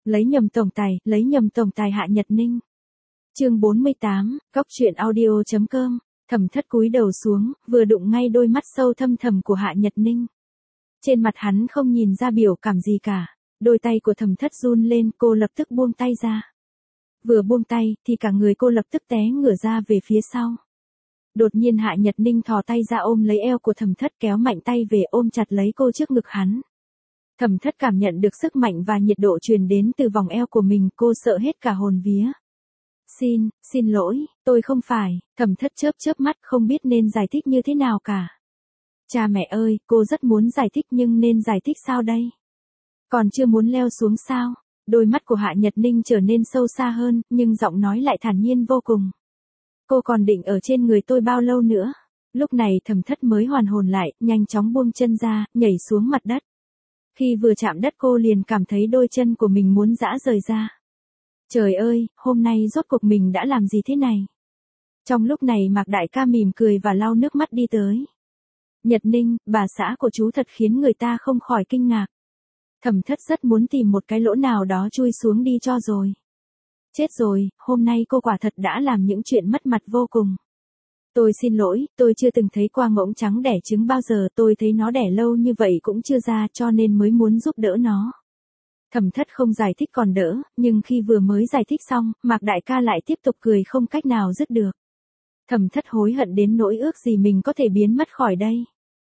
lấy nhầm tổng tài Hạ Nhật Ninh. Chương 48, Góc truyện audio.com. Thẩm Thất cúi đầu xuống, vừa đụng ngay đôi mắt sâu thâm thẳm của Hạ Nhật Ninh. Trên mặt hắn không nhìn ra biểu cảm gì cả. Đôi tay của Thẩm Thất run lên, cô lập tức buông tay ra. Vừa buông tay, thì cả người cô lập tức té ngửa ra về phía sau. Đột nhiên Hạ Nhật Ninh thò tay ra ôm lấy eo của Thẩm Thất, kéo mạnh tay về ôm chặt lấy cô trước ngực hắn. Thẩm Thất cảm nhận được sức mạnh và nhiệt độ truyền đến từ vòng eo của mình, cô sợ hết cả hồn vía. Xin lỗi, tôi không phải. Thẩm Thất chớp mắt, không biết nên giải thích như thế nào cả. Cha mẹ ơi, cô rất muốn giải thích nhưng nên giải thích sao đây? Còn chưa muốn leo xuống sao? Đôi mắt của Hạ Nhật Ninh trở nên sâu xa hơn, nhưng giọng nói lại thản nhiên vô cùng. Cô còn định ở trên người tôi bao lâu nữa? Lúc này Thẩm Thất mới hoàn hồn lại, nhanh chóng buông chân ra, nhảy xuống mặt đất. Khi vừa chạm đất cô liền cảm thấy đôi chân của mình muốn giã rời ra. Trời ơi, hôm nay rốt cuộc mình đã làm gì thế này? Trong lúc này Mạc đại ca mỉm cười và lau nước mắt đi tới. Nhật Ninh, bà xã của chú thật khiến người ta không khỏi kinh ngạc. Thẩm Thất rất muốn tìm một cái lỗ nào đó chui xuống đi cho rồi. Chết rồi, hôm nay cô quả thật đã làm những chuyện mất mặt vô cùng. Tôi xin lỗi, tôi chưa từng thấy qua ngỗng trắng đẻ trứng bao giờ, tôi thấy nó đẻ lâu như vậy cũng chưa ra cho nên mới muốn giúp đỡ nó. Thẩm Thất không giải thích còn đỡ, nhưng khi vừa mới giải thích xong, Mạc đại ca lại tiếp tục cười không cách nào dứt được. Thẩm Thất hối hận đến nỗi ước gì mình có thể biến mất khỏi đây.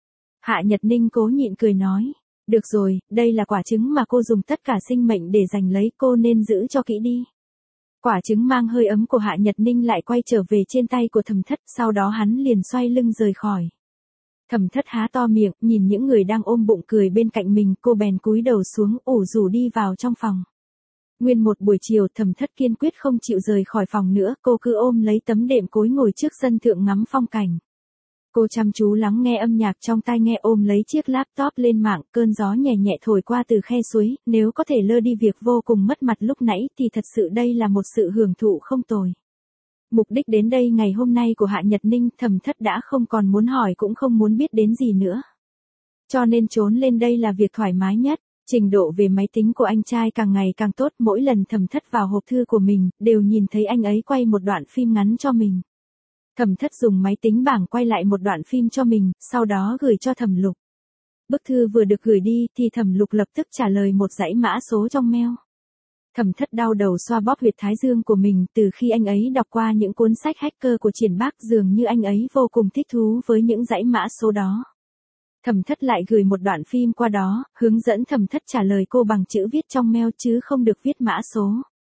Hạ Nhật Ninh cố nhịn cười nói, được rồi, đây là quả trứng mà cô dùng tất cả sinh mệnh để giành lấy, cô nên giữ cho kỹ đi. Quả trứng mang hơi ấm của Hạ Nhật Ninh lại quay trở về trên tay của Thẩm Thất, sau đó hắn liền xoay lưng rời khỏi. Thẩm Thất há to miệng, nhìn những người đang ôm bụng cười bên cạnh mình, cô bèn cúi đầu xuống, ủ rũ đi vào trong phòng. Nguyên một buổi chiều Thẩm Thất kiên quyết không chịu rời khỏi phòng nữa, cô cứ ôm lấy tấm đệm cối ngồi trước sân thượng ngắm phong cảnh. Cô chăm chú lắng nghe âm nhạc trong tai nghe, ôm lấy chiếc laptop lên mạng, cơn gió nhẹ nhẹ thổi qua từ khe suối, nếu có thể lơ đi việc vô cùng mất mặt lúc nãy thì thật sự đây là một sự hưởng thụ không tồi. Mục đích đến đây ngày hôm nay của Hạ Nhật Ninh, Thẩm Thất đã không còn muốn hỏi cũng không muốn biết đến gì nữa. Cho nên trốn lên đây là việc thoải mái nhất. Trình độ về máy tính của anh trai càng ngày càng tốt, mỗi lần Thẩm Thất vào hộp thư của mình, đều nhìn thấy anh ấy quay một đoạn phim ngắn cho mình. Thẩm Thất dùng máy tính bảng quay lại một đoạn phim cho mình, sau đó gửi cho Thẩm Lục. Bức thư vừa được gửi đi thì Thẩm Lục lập tức trả lời một dãy mã số trong mail. Thẩm Thất đau đầu xoa bóp huyệt thái dương của mình, từ khi anh ấy đọc qua những cuốn sách hacker của Triển Bác dường như anh ấy vô cùng thích thú với những dãy mã số đó. Thẩm Thất lại gửi một đoạn phim qua đó, hướng dẫn Thẩm Thất trả lời cô bằng chữ viết trong mail chứ không được viết mã số.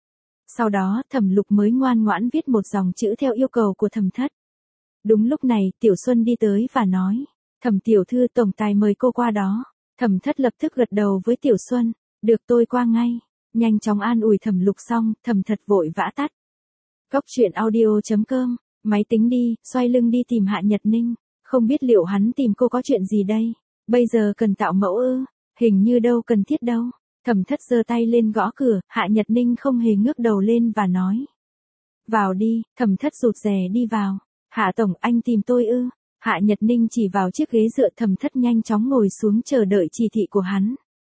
Sau đó Thẩm Lục mới ngoan ngoãn viết một dòng chữ theo yêu cầu của Thẩm Thất. Đúng lúc này Tiểu Xuân đi tới và nói, Thẩm tiểu thư tổng tài mời cô qua đó. Thẩm Thất lập tức gật đầu với Tiểu Xuân, được tôi qua ngay. Nhanh chóng an ủi Thẩm Lục xong, Thẩm Thất vội vã tắt. Góc truyện audio.com, máy tính đi, xoay lưng đi tìm Hạ Nhật Ninh. Không biết liệu hắn tìm cô có chuyện gì đây? Bây giờ cần tạo mẫu ư? Hình như đâu cần thiết đâu. Thẩm Thất giơ tay lên gõ cửa, Hạ Nhật Ninh không hề ngước đầu lên và nói. Vào đi. Thẩm Thất rụt rè đi vào. Hạ tổng, anh tìm tôi ư? Hạ Nhật Ninh chỉ vào chiếc ghế dựa, Thẩm Thất nhanh chóng ngồi xuống chờ đợi chỉ thị của hắn.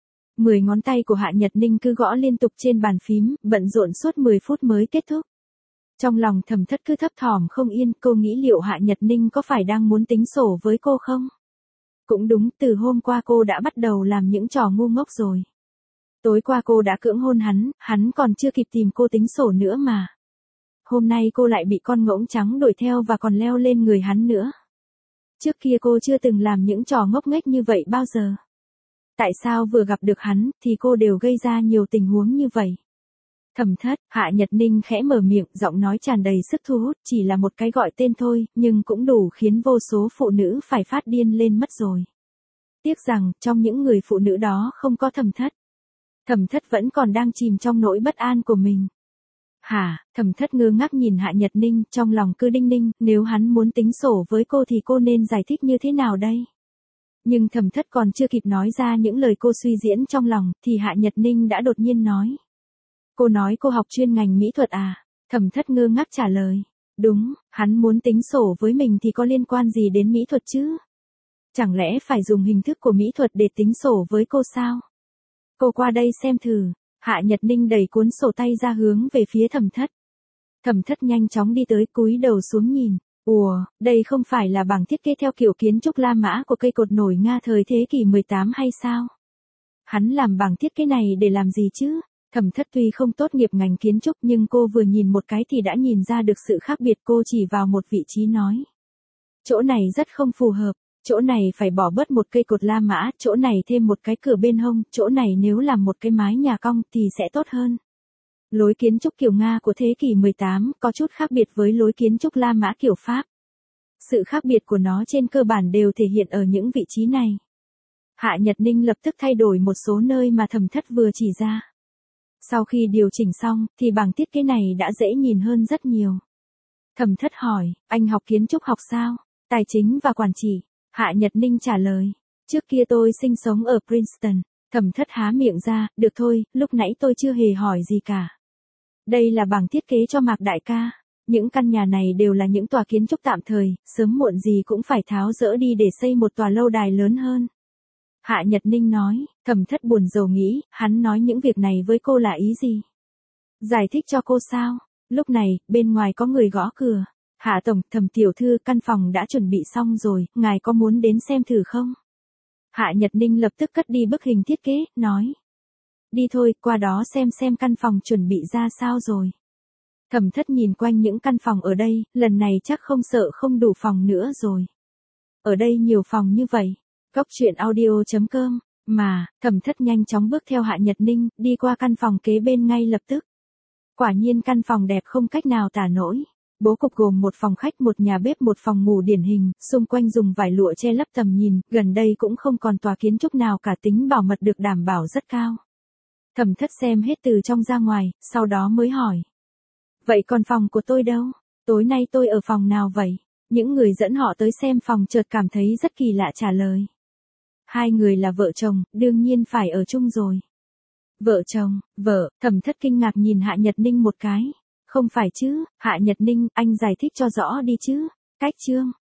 10 ngón tay của Hạ Nhật Ninh cứ gõ liên tục trên bàn phím, bận rộn suốt 10 phút mới kết thúc. Trong lòng Thẩm Thất cứ thấp thỏm không yên, cô nghĩ liệu Hạ Nhật Ninh có phải đang muốn tính sổ với cô không? Cũng đúng, từ hôm qua cô đã bắt đầu làm những trò ngu ngốc rồi. Tối qua cô đã cưỡng hôn hắn còn chưa kịp tìm cô tính sổ nữa mà. Hôm nay cô lại bị con ngỗng trắng đuổi theo và còn leo lên người hắn nữa. Trước kia cô chưa từng làm những trò ngốc nghếch như vậy bao giờ. Tại sao vừa gặp được hắn thì cô đều gây ra nhiều tình huống như vậy? Thẩm Thất, Hạ Nhật Ninh khẽ mở miệng, giọng nói tràn đầy sức thu hút, chỉ là một cái gọi tên thôi, nhưng cũng đủ khiến vô số phụ nữ phải phát điên lên mất rồi. Tiếc rằng, trong những người phụ nữ đó không có Thẩm Thất. Thẩm Thất vẫn còn đang chìm trong nỗi bất an của mình. Hả? Thẩm Thất ngơ ngác nhìn Hạ Nhật Ninh, trong lòng cứ đinh ninh, nếu hắn muốn tính sổ với cô thì cô nên giải thích như thế nào đây? Nhưng Thẩm Thất còn chưa kịp nói ra những lời cô suy diễn trong lòng, thì Hạ Nhật Ninh đã đột nhiên nói. Cô nói cô học chuyên ngành mỹ thuật à? Thẩm Thất ngơ ngác trả lời. Đúng, hắn muốn tính sổ với mình thì có liên quan gì đến mỹ thuật chứ? Chẳng lẽ phải dùng hình thức của mỹ thuật để tính sổ với cô sao? Cô qua đây xem thử. Hạ Nhật Ninh đẩy cuốn sổ tay ra hướng về phía Thẩm Thất. Thẩm Thất nhanh chóng đi tới cúi đầu xuống nhìn. Ủa, đây không phải là bảng thiết kế theo kiểu kiến trúc La Mã của cây cột nổi Nga thời thế kỷ 18 hay sao? Hắn làm bảng thiết kế này để làm gì chứ? Thẩm Thất tuy không tốt nghiệp ngành kiến trúc nhưng cô vừa nhìn một cái thì đã nhìn ra được sự khác biệt, cô chỉ vào một vị trí nói. Chỗ này rất không phù hợp, chỗ này phải bỏ bớt một cây cột La Mã, chỗ này thêm một cái cửa bên hông, chỗ này nếu làm một cái mái nhà cong thì sẽ tốt hơn. Lối kiến trúc kiểu Nga của thế kỷ 18 có chút khác biệt với lối kiến trúc La Mã kiểu Pháp. Sự khác biệt của nó trên cơ bản đều thể hiện ở những vị trí này. Hạ Nhật Ninh lập tức thay đổi một số nơi mà Thẩm Thất vừa chỉ ra. Sau khi điều chỉnh xong, thì bảng thiết kế này đã dễ nhìn hơn rất nhiều. Thẩm Thất hỏi, anh học kiến trúc học sao? Tài chính và quản trị. Hạ Nhật Ninh trả lời, trước kia tôi sinh sống ở Princeton. Thẩm Thất há miệng ra, được thôi, lúc nãy tôi chưa hề hỏi gì cả. Đây là bảng thiết kế cho Mạc đại ca. Những căn nhà này đều là những tòa kiến trúc tạm thời, sớm muộn gì cũng phải tháo dỡ đi để xây một tòa lâu đài lớn hơn. Hạ Nhật Ninh nói, Thẩm Thất buồn rầu nghĩ, hắn nói những việc này với cô là ý gì? Giải thích cho cô sao? Lúc này, bên ngoài có người gõ cửa. Hạ tổng, Thẩm tiểu thư, căn phòng đã chuẩn bị xong rồi, ngài có muốn đến xem thử không? Hạ Nhật Ninh lập tức cất đi bức hình thiết kế, nói. Đi thôi, qua đó xem căn phòng chuẩn bị ra sao rồi. Thẩm Thất nhìn quanh những căn phòng ở đây, lần này chắc không sợ không đủ phòng nữa rồi. Ở đây nhiều phòng như vậy. Góc truyện audio.com, mà, Thẩm Thất nhanh chóng bước theo Hạ Nhật Ninh, đi qua căn phòng kế bên ngay lập tức. Quả nhiên căn phòng đẹp không cách nào tả nổi. Bố cục gồm một phòng khách, một nhà bếp, một phòng ngủ điển hình, xung quanh dùng vải lụa che lấp tầm nhìn, gần đây cũng không còn tòa kiến trúc nào cả, tính bảo mật được đảm bảo rất cao. Thẩm Thất xem hết từ trong ra ngoài, sau đó mới hỏi. Vậy còn phòng của tôi đâu? Tối nay tôi ở phòng nào vậy? Những người dẫn họ tới xem phòng chợt cảm thấy rất kỳ lạ trả lời. Hai người là vợ chồng, đương nhiên phải ở chung rồi. Vợ chồng, vợ, Thẩm Thất kinh ngạc nhìn Hạ Nhật Ninh một cái. Không phải chứ, Hạ Nhật Ninh, anh giải thích cho rõ đi chứ. Cách chương.